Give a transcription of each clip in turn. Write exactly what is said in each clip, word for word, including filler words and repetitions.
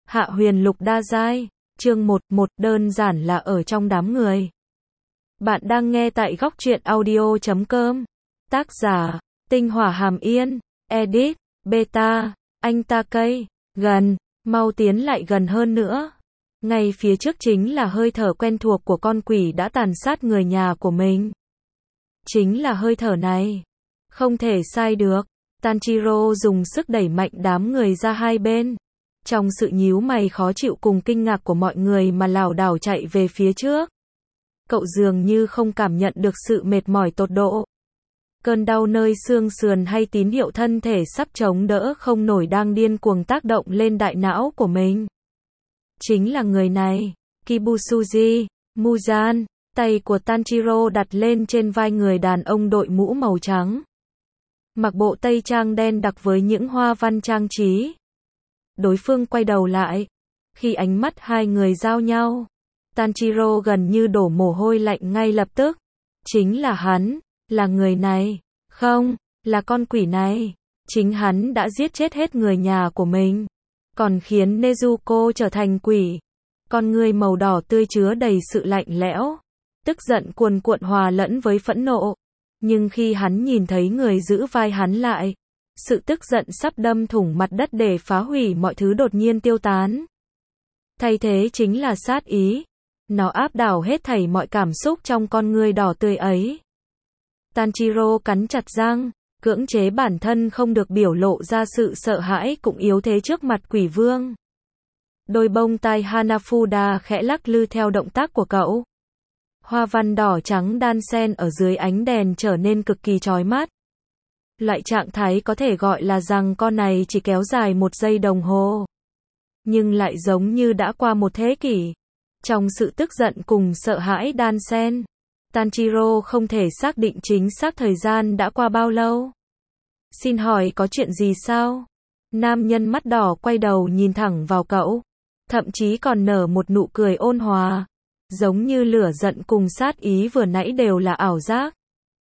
Hạ huyền lục đa giai, chương một, một đơn giản là ở trong đám người. Bạn đang nghe tại góc truyện audio chấm com. Tác giả, Tinh Hỏa Hàm Yên, edit, beta, anh ta cây, gần, mau tiến lại gần hơn nữa. Ngay phía trước chính là hơi thở quen thuộc của con quỷ đã tàn sát người nhà của mình. Chính là hơi thở này. Không thể sai được. Tanjiro dùng sức đẩy mạnh đám người ra hai bên. Trong sự nhíu mày khó chịu cùng kinh ngạc của mọi người mà lảo đảo chạy về phía trước. Cậu dường như không cảm nhận được sự mệt mỏi tột độ. Cơn đau nơi xương sườn hay tín hiệu thân thể sắp chống đỡ không nổi đang điên cuồng tác động lên đại não của mình. Chính là người này, Kibusuji, Muzan. Tay của Tanjiro đặt lên trên vai người đàn ông đội mũ màu trắng. Mặc bộ tây trang đen đặc với những hoa văn trang trí. Đối phương quay đầu lại. Khi ánh mắt hai người giao nhau, Tanjiro gần như đổ mồ hôi lạnh ngay lập tức. Chính là hắn, là người này. Không, là con quỷ này. Chính hắn đã giết chết hết người nhà của mình. Còn khiến Nezuko trở thành quỷ. Con người màu đỏ tươi chứa đầy sự lạnh lẽo. Tức giận cuồn cuộn hòa lẫn với phẫn nộ. Nhưng khi hắn nhìn thấy người giữ vai hắn lại, sự tức giận sắp đâm thủng mặt đất để phá hủy mọi thứ đột nhiên tiêu tán. Thay thế chính là sát ý. Nó áp đảo hết thảy mọi cảm xúc trong con người đỏ tươi ấy. Tanjiro cắn chặt răng, cưỡng chế bản thân không được biểu lộ ra sự sợ hãi cũng yếu thế trước mặt quỷ vương. Đôi bông tai Hanafuda khẽ lắc lư theo động tác của cậu. Hoa văn đỏ trắng đan xen ở dưới ánh đèn trở nên cực kỳ chói mắt. Loại trạng thái có thể gọi là rằng con này chỉ kéo dài một giây đồng hồ. Nhưng lại giống như đã qua một thế kỷ. Trong sự tức giận cùng sợ hãi đan xen, Tanjiro không thể xác định chính xác thời gian đã qua bao lâu. Xin hỏi có chuyện gì sao? Nam nhân mắt đỏ quay đầu nhìn thẳng vào cậu. Thậm chí còn nở một nụ cười ôn hòa. Giống như lửa giận cùng sát ý vừa nãy đều là ảo giác.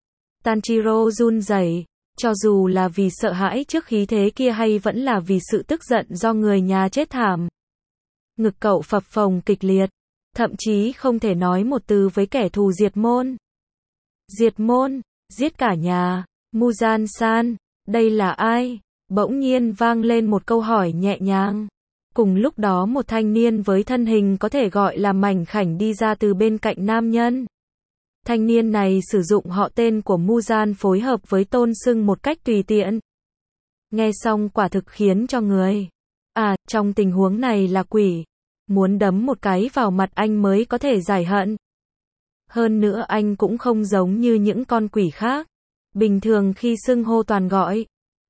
Tanjiro run rẩy, cho dù là vì sợ hãi trước khí thế kia hay vẫn là vì sự tức giận do người nhà chết thảm. Ngực cậu phập phồng kịch liệt, thậm chí không thể nói một từ với kẻ thù diệt môn. Diệt môn, giết cả nhà, Muzan-san, đây là ai? Bỗng nhiên vang lên một câu hỏi nhẹ nhàng. Cùng lúc đó một thanh niên với thân hình có thể gọi là mảnh khảnh đi ra từ bên cạnh nam nhân. Thanh niên này sử dụng họ tên của Muzan phối hợp với tôn xưng một cách tùy tiện. Nghe xong quả thực khiến cho người. À, trong tình huống này là quỷ. Muốn đấm một cái vào mặt anh mới có thể giải hận. Hơn nữa anh cũng không giống như những con quỷ khác. Bình thường khi xưng hô toàn gọi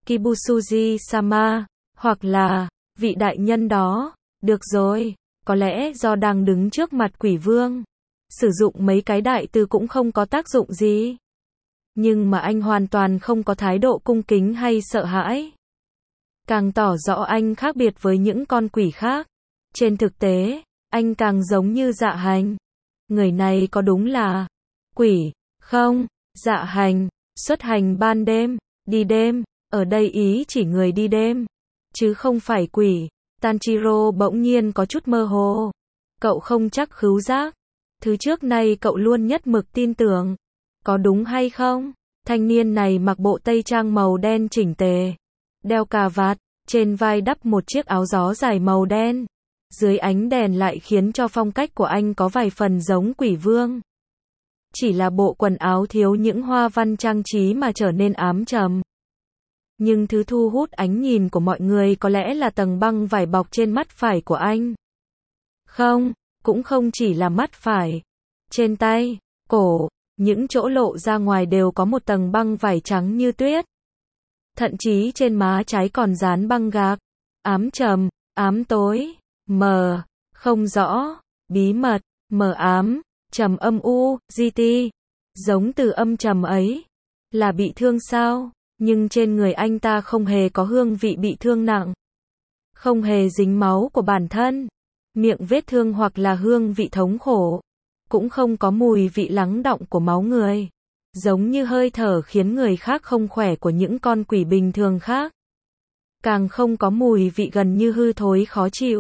Kibusuji-sama, hoặc là vị đại nhân đó. Được rồi, có lẽ do đang đứng trước mặt quỷ vương. Sử dụng mấy cái đại từ cũng không có tác dụng gì. Nhưng mà anh hoàn toàn không có thái độ cung kính hay sợ hãi. Càng tỏ rõ anh khác biệt với những con quỷ khác. Trên thực tế, anh càng giống như Dạ Hành. Người này có đúng là quỷ, không? Dạ Hành, xuất hành ban đêm, đi đêm, ở đây ý chỉ người đi đêm, chứ không phải quỷ. Tanjiro bỗng nhiên có chút mơ hồ. Cậu không chắc khứu giác. Thứ trước nay cậu luôn nhất mực tin tưởng. Có đúng hay không? Thanh niên này mặc bộ tây trang màu đen chỉnh tề. Đeo cà vạt, trên vai đắp một chiếc áo gió dài màu đen. Dưới ánh đèn lại khiến cho phong cách của anh có vài phần giống quỷ vương. Chỉ là bộ quần áo thiếu những hoa văn trang trí mà trở nên ám trầm. Nhưng thứ thu hút ánh nhìn của mọi người có lẽ là tầng băng vải bọc trên mắt phải của anh. Không, cũng không chỉ là mắt phải. Trên tay, cổ, những chỗ lộ ra ngoài đều có một tầng băng vải trắng như tuyết. Thậm chí trên má trái còn dán băng gạc. Ám trầm, ám tối, mờ, không rõ, bí mật, mờ ám, trầm âm u, gi ti. Giống từ âm trầm ấy. Là bị thương sao? Nhưng trên người anh ta không hề có hương vị bị thương nặng. Không hề dính máu của bản thân. Miệng vết thương hoặc là hương vị thống khổ. Cũng không có mùi vị lắng đọng của máu người. Giống như hơi thở khiến người khác không khỏe của những con quỷ bình thường khác. Càng không có mùi vị gần như hư thối khó chịu.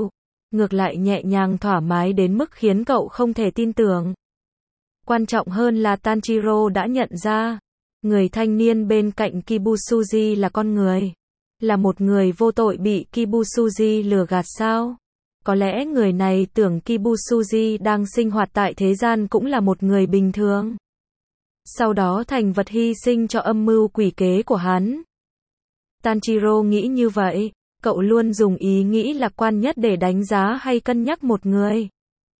ngược lại nhẹ nhàng thoải mái đến mức khiến cậu không thể tin tưởng. Quan trọng hơn là Tanjiro đã nhận ra, người thanh niên bên cạnh Kibusuji là con người. Là một người vô tội bị Kibusuji lừa gạt sao? Có lẽ người này tưởng Kibusuji đang sinh hoạt tại thế gian cũng là một người bình thường. Sau đó thành vật hy sinh cho âm mưu quỷ kế của hắn. Tanjiro nghĩ như vậy, cậu luôn dùng ý nghĩ lạc quan nhất để đánh giá hay cân nhắc một người.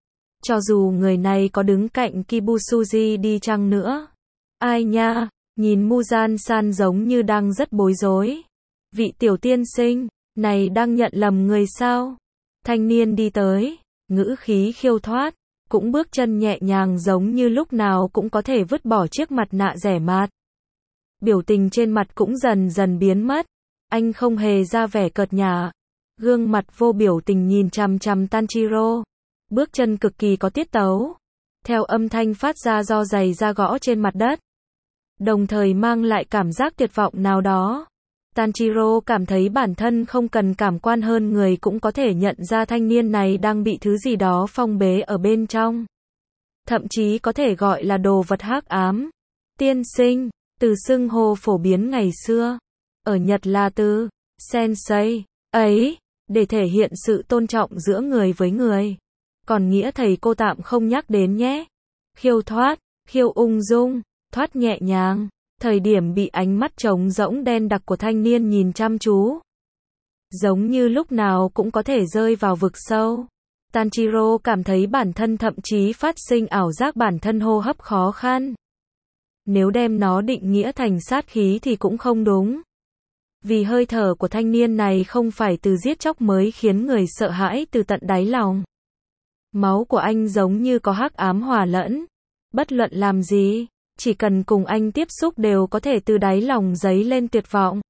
Cho dù người này có đứng cạnh Kibusuji đi chăng nữa. Ai nha, nhìn Muzan-san giống như đang rất bối rối. Vị tiểu tiên sinh, này đang nhận lầm người sao? Thanh niên đi tới, ngữ khí khiêu thoát, cũng bước chân nhẹ nhàng giống như lúc nào cũng có thể vứt bỏ chiếc mặt nạ rẻ mạt. Biểu tình trên mặt cũng dần dần biến mất, anh không hề ra vẻ cợt nhả, gương mặt vô biểu tình nhìn chằm chằm Tanjiro, bước chân cực kỳ có tiết tấu, theo âm thanh phát ra do giày da gõ trên mặt đất, đồng thời mang lại cảm giác tuyệt vọng nào đó. Tanjiro cảm thấy bản thân không cần cảm quan hơn người cũng có thể nhận ra thanh niên này đang bị thứ gì đó phong bế ở bên trong. Thậm chí có thể gọi là đồ vật hắc ám. Tiên sinh, từ xưng hô phổ biến ngày xưa. Ở Nhật là từ sensei, ấy, để thể hiện sự tôn trọng giữa người với người. Còn nghĩa thầy cô tạm không nhắc đến nhé. Khiêu thoát, khiêu ung dung, thoát nhẹ nhàng. Thời điểm bị ánh mắt trống rỗng đen đặc của thanh niên nhìn chăm chú. Giống như lúc nào cũng có thể rơi vào vực sâu. Tanjiro cảm thấy bản thân thậm chí phát sinh ảo giác bản thân hô hấp khó khăn. Nếu đem nó định nghĩa thành sát khí thì cũng không đúng. Vì hơi thở của thanh niên này không phải từ giết chóc mới khiến người sợ hãi từ tận đáy lòng. Máu của anh giống như có hắc ám hòa lẫn. Bất luận làm gì, chỉ cần cùng anh tiếp xúc đều có thể từ đáy lòng dấy lên tuyệt vọng.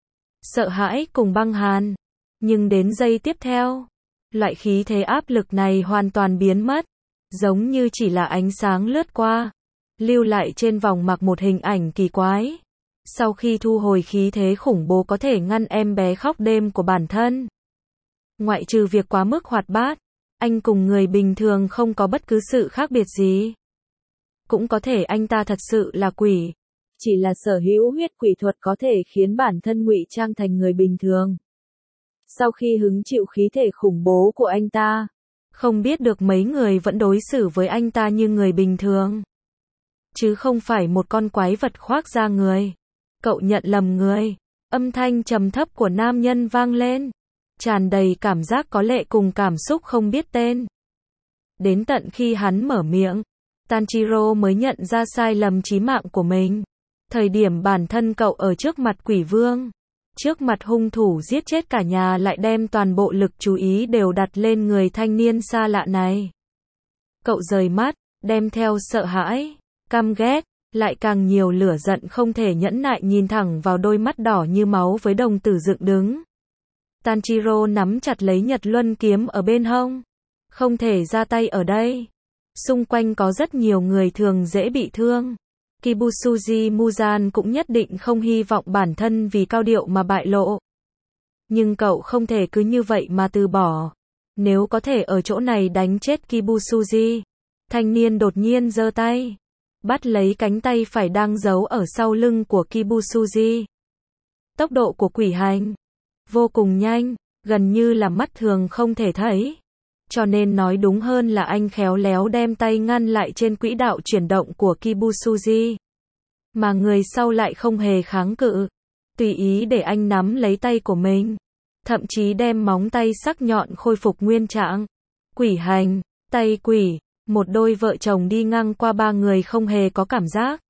Sợ hãi cùng băng hàn. Nhưng đến giây tiếp theo, loại khí thế áp lực này hoàn toàn biến mất. Giống như chỉ là ánh sáng lướt qua, lưu lại trên vòng mặc một hình ảnh kỳ quái. Sau khi thu hồi khí thế khủng bố có thể ngăn em bé khóc đêm của bản thân. Ngoại trừ việc quá mức hoạt bát, anh cùng người bình thường không có bất cứ sự khác biệt gì. Cũng có thể anh ta thật sự là quỷ. Chỉ là sở hữu huyết quỷ thuật có thể khiến bản thân ngụy trang thành người bình thường. Sau khi hứng chịu khí thể khủng bố của anh ta, không biết được mấy người vẫn đối xử với anh ta như người bình thường. Chứ không phải một con quái vật khoác da người. Cậu nhận lầm người. Âm thanh trầm thấp của nam nhân vang lên. Tràn đầy cảm giác có lệ cùng cảm xúc không biết tên. Đến tận khi hắn mở miệng, Tanjiro mới nhận ra sai lầm chí mạng của mình. Thời điểm bản thân cậu ở trước mặt quỷ vương, trước mặt hung thủ giết chết cả nhà lại đem toàn bộ lực chú ý đều đặt lên người thanh niên xa lạ này. Cậu rời mắt, đem theo sợ hãi, căm ghét, lại càng nhiều lửa giận không thể nhẫn nại nhìn thẳng vào đôi mắt đỏ như máu với đồng tử dựng đứng. Tanjiro nắm chặt lấy Nhật Luân kiếm ở bên hông. Không thể ra tay ở đây. Xung quanh có rất nhiều người thường dễ bị thương. Kibusuji Muzan cũng nhất định không hy vọng bản thân vì cao điệu mà bại lộ. Nhưng cậu không thể cứ như vậy mà từ bỏ. Nếu có thể ở chỗ này đánh chết Kibusuji. Thanh niên đột nhiên giơ tay, bắt lấy cánh tay phải đang giấu ở sau lưng của Kibusuji. Tốc độ của quỷ hành vô cùng nhanh, gần như là mắt thường không thể thấy. Cho nên nói đúng hơn là anh khéo léo đem tay ngăn lại trên quỹ đạo chuyển động của Kibusuji. Mà người sau lại không hề kháng cự. Tùy ý để anh nắm lấy tay của mình. Thậm chí đem móng tay sắc nhọn khôi phục nguyên trạng. Quỷ hành, tay quỷ, một đôi vợ chồng đi ngang qua ba người không hề có cảm giác.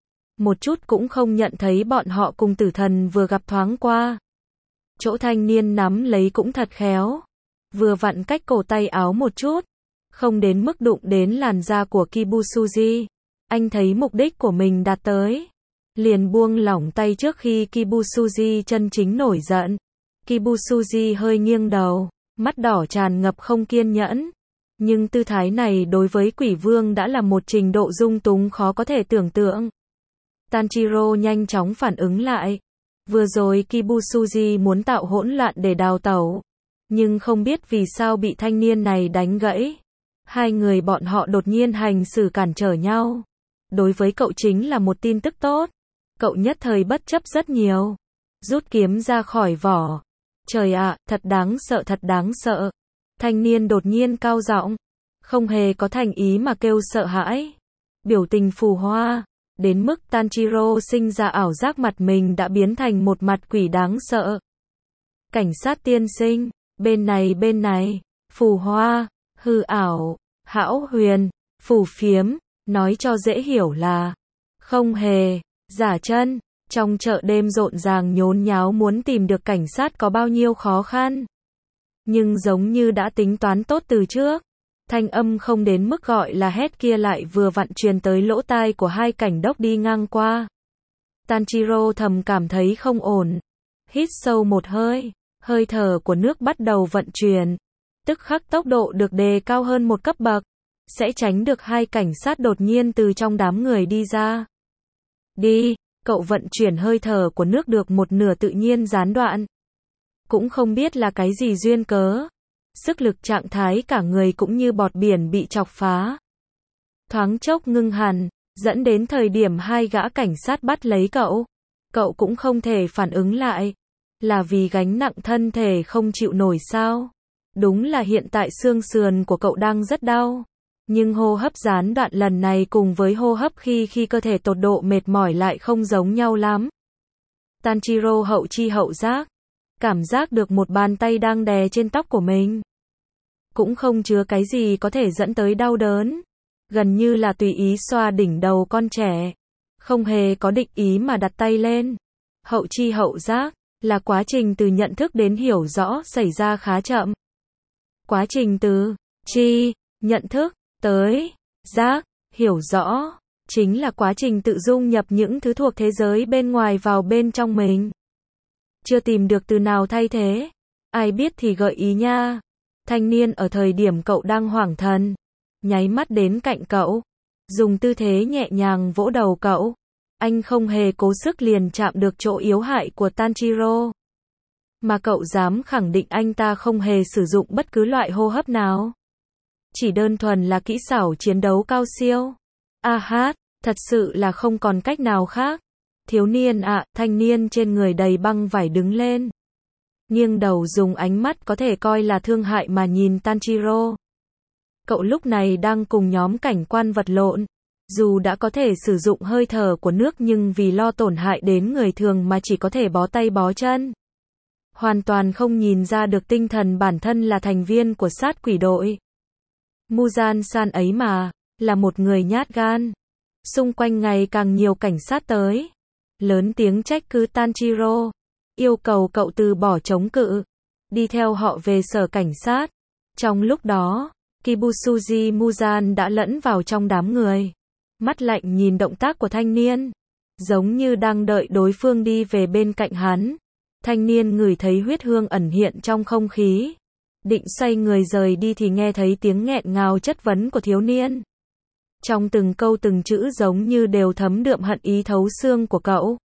Một chút cũng không nhận thấy bọn họ cùng tử thần vừa gặp thoáng qua. Chỗ thanh niên nắm lấy cũng thật khéo. Vừa vặn cách cổ tay áo một chút. Không đến mức đụng đến làn da của Kibusuji. Anh thấy mục đích của mình đạt tới. Liền buông lỏng tay trước khi Kibusuji chân chính nổi giận. Kibusuji hơi nghiêng đầu. Mắt đỏ tràn ngập không kiên nhẫn. Nhưng tư thái này đối với quỷ vương đã là một trình độ dung túng khó có thể tưởng tượng. Tanjiro nhanh chóng phản ứng lại. Vừa rồi Kibusuji muốn tạo hỗn loạn để đào tẩu. Nhưng không biết vì sao bị thanh niên này đánh gãy. Hai người bọn họ đột nhiên hành xử cản trở nhau. Đối với cậu chính là một tin tức tốt. Cậu nhất thời bất chấp rất nhiều. Rút kiếm ra khỏi vỏ. Trời ạ, thật đáng sợ thật đáng sợ. Thanh niên đột nhiên cao giọng. Không hề có thành ý mà kêu sợ hãi. Biểu tình phù hoa. Đến mức Tanjiro sinh ra ảo giác mặt mình đã biến thành một mặt quỷ đáng sợ. Cảnh sát tiên sinh. Bên này bên này. Phù hoa. Hư ảo. Hão huyền. Phù phiếm. Nói cho dễ hiểu là. Không hề. Giả chân. Trong chợ đêm rộn ràng nhốn nháo muốn tìm được cảnh sát có bao nhiêu khó khăn. Nhưng giống như đã tính toán tốt từ trước. Thanh âm không đến mức gọi là hét kia lại vừa vặn truyền tới lỗ tai của hai cảnh đốc đi ngang qua. Tanjiro thầm cảm thấy không ổn. Hít sâu một hơi. Hơi thở của nước bắt đầu vận chuyển. Tức khắc tốc độ được đề cao hơn một cấp bậc. Sẽ tránh được hai cảnh sát đột nhiên từ trong đám người đi ra. Đi. Cậu vận chuyển hơi thở của nước được một nửa tự nhiên gián đoạn. Cũng không biết là cái gì duyên cớ. Sức lực trạng thái cả người cũng như bọt biển bị chọc phá. Thoáng chốc ngưng hẳn, dẫn đến thời điểm hai gã cảnh sát bắt lấy cậu. Cậu cũng không thể phản ứng lại. Là vì gánh nặng thân thể không chịu nổi sao? Đúng là hiện tại xương sườn của cậu đang rất đau. Nhưng hô hấp gián đoạn lần này cùng với hô hấp khi khi cơ thể tột độ mệt mỏi lại không giống nhau lắm. Tanjiro hậu chi hậu giác. Cảm giác được một bàn tay đang đè trên tóc của mình. Cũng không chứa cái gì có thể dẫn tới đau đớn. Gần như là tùy ý xoa đỉnh đầu con trẻ. Không hề có định ý mà đặt tay lên. Hậu chi hậu giác là quá trình từ nhận thức đến hiểu rõ xảy ra khá chậm. Quá trình từ chi, nhận thức, tới giác, hiểu rõ, chính là quá trình tự dung nhập những thứ thuộc thế giới bên ngoài vào bên trong mình. Chưa tìm được từ nào thay thế. Ai biết thì gợi ý nha. Thanh niên ở thời điểm cậu đang hoảng thần, nháy mắt đến cạnh cậu, dùng tư thế nhẹ nhàng vỗ đầu cậu. Anh không hề cố sức liền chạm được chỗ yếu hại của Tanjiro. Mà cậu dám khẳng định anh ta không hề sử dụng bất cứ loại hô hấp nào. Chỉ đơn thuần là kỹ xảo chiến đấu cao siêu. A hát, thật sự là không còn cách nào khác. Thiếu niên ạ, à, thanh niên trên người đầy băng vải đứng lên. Nghiêng đầu dùng ánh mắt có thể coi là thương hại mà nhìn Tanjiro. Cậu lúc này đang cùng nhóm cảnh quan vật lộn. Dù đã có thể sử dụng hơi thở của nước nhưng vì lo tổn hại đến người thường mà chỉ có thể bó tay bó chân. Hoàn toàn không nhìn ra được tinh thần bản thân là thành viên của sát quỷ đội. Muzan-san ấy mà, là một người nhát gan. Xung quanh ngày càng nhiều cảnh sát tới. Lớn tiếng trách cứ Tanjiro. Yêu cầu cậu từ bỏ chống cự. Đi theo họ về sở cảnh sát. Trong lúc đó, Kibusuji Muzan đã lẫn vào trong đám người. Mắt lạnh nhìn động tác của thanh niên. Giống như đang đợi đối phương đi về bên cạnh hắn. Thanh niên ngửi thấy huyết hương ẩn hiện trong không khí. Định xoay người rời đi thì nghe thấy tiếng nghẹn ngào chất vấn của thiếu niên. Trong từng câu từng chữ giống như đều thấm đượm hận ý thấu xương của cậu.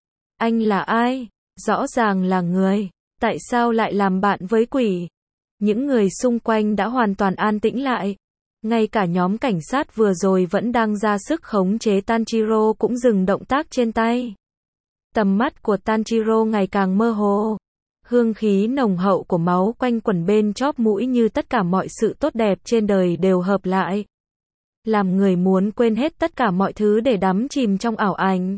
Anh là ai? Rõ ràng là người. Tại sao lại làm bạn với quỷ? Những người xung quanh đã hoàn toàn an tĩnh lại. Ngay cả nhóm cảnh sát vừa rồi vẫn đang ra sức khống chế Tanjiro cũng dừng động tác trên tay. Tầm mắt của Tanjiro ngày càng mơ hồ. Hương khí nồng hậu của máu quanh quẩn bên chóp mũi như tất cả mọi sự tốt đẹp trên đời đều hợp lại. Làm người muốn quên hết tất cả mọi thứ để đắm chìm trong ảo ảnh.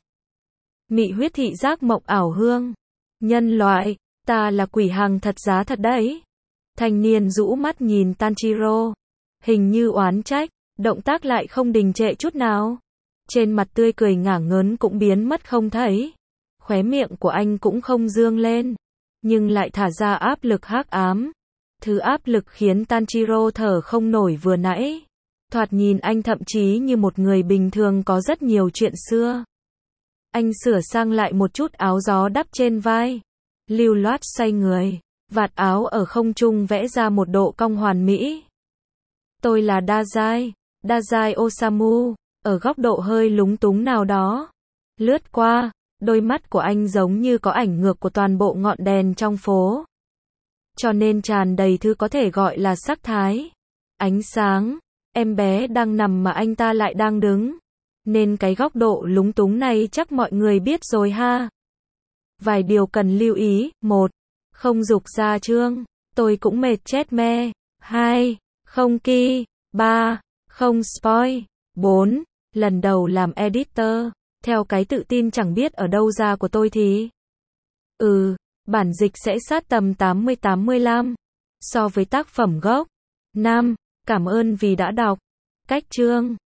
Mị huyết thị giác mộng ảo hương. Nhân loại, ta là quỷ hàng thật giá thật đấy. Thanh niên rũ mắt nhìn Tanjiro. Hình như oán trách, động tác lại không đình trệ chút nào. Trên mặt tươi cười ngả ngớn cũng biến mất không thấy. Khóe miệng của anh cũng không dương lên. Nhưng lại thả ra áp lực hắc ám. Thứ áp lực khiến Tanjiro thở không nổi vừa nãy. Thoạt nhìn anh thậm chí như một người bình thường có rất nhiều chuyện xưa. Anh sửa sang lại một chút áo gió đắp trên vai. Lưu loát xoay người. Vạt áo ở không trung vẽ ra một độ cong hoàn mỹ. Tôi là Dazai. Dazai Osamu. Ở góc độ hơi lúng túng nào đó. Lướt qua. Đôi mắt của anh giống như có ảnh ngược của toàn bộ ngọn đèn trong phố. cho nên tràn đầy thứ có thể gọi là sắc thái. Ánh sáng, em bé đang nằm mà anh ta lại đang đứng. Nên cái góc độ lúng túng này chắc mọi người biết rồi ha. Vài điều cần lưu ý. Một. Không dục gia trương. Tôi cũng mệt chết me. Hai. Không ki. Ba. Không spoil. Bốn. Lần đầu làm editor. Theo cái tự tin chẳng biết ở đâu ra của tôi thì. Ừ, bản dịch sẽ sát tầm tám mươi tám mươi lăm. So với tác phẩm gốc. Năm. Cảm ơn vì đã đọc. Cách chương.